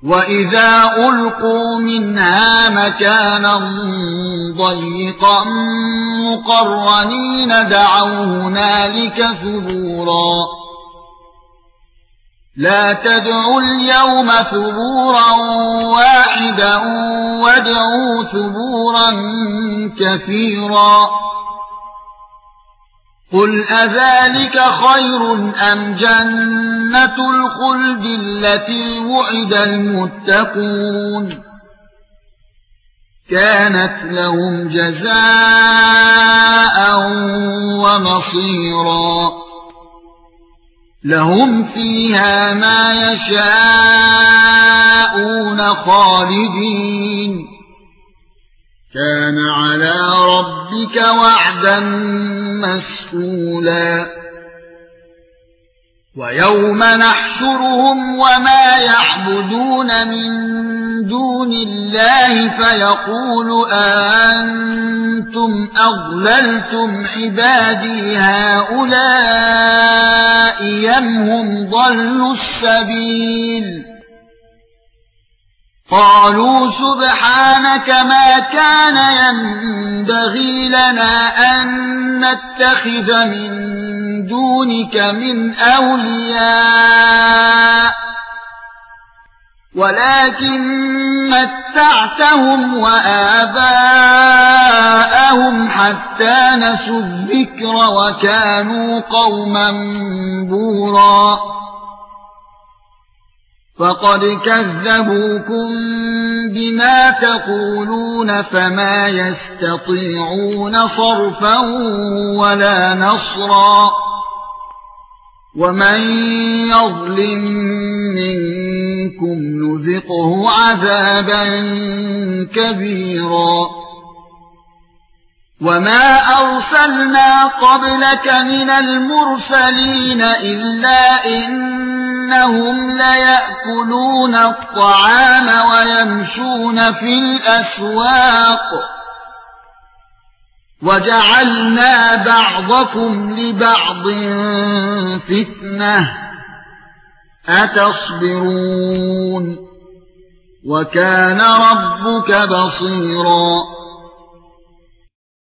وَإِذَا أُلْقُوا مِنْهَا مَكَانًا ضَيِّقًا مُقَرَّنِينَ دَعَوْا هُنَالِكَ ثُبُورًا لَا تَدْعُوا الْيَوْمَ ثُبُورًا وَاحِدًا وَادْعُوا ثُبُورًا كَثِيرًا قُلْ أَذَلِكَ خَيْرٌ أَمْ جَنَّةُ الْخُلْدِ الَّتِي وُعِدَ الْمُتَّقُونَ كَانَتْ لَهُمْ جَزَاءً وَمَصِيرًا لَهُمْ فِيهَا مَا يَشَاءُونَ خَالِدِينَ كَانَ عَلَى رَبِّكَ وَعْدًا مَّسْئُولًا وَيَوْمَ نَحْشُرُهُمْ وَمَا يَعْبُدُونَ مِن دُونِ اللَّهِ فَيَقُولُ أَأَنتُمْ أَضْلَلْتُمْ عِبَادِي هَؤُلَاءِ أَمْ هُمْ ضَلُّوا السَّبِيلَ قالوا سبحانك ما كان ينبغي لنا أن نتخذ من دونك من أولياء ولكن متعتهم وآباءهم حتى نسوا الذكر وكانوا قوما بورا فقد كذبوكم بما تقولون فما يستطيعون صرفا ولا نصرا ومن يظلم منكم نذقه عذابا كبيرا وما أرسلنا قبلك من المرسلين إلا إنهم ليأكلون الطعام ويمشون في الأسواق وجعلنا بعضكم لبعض فتنة أتصبرون وكان ربك بصيرا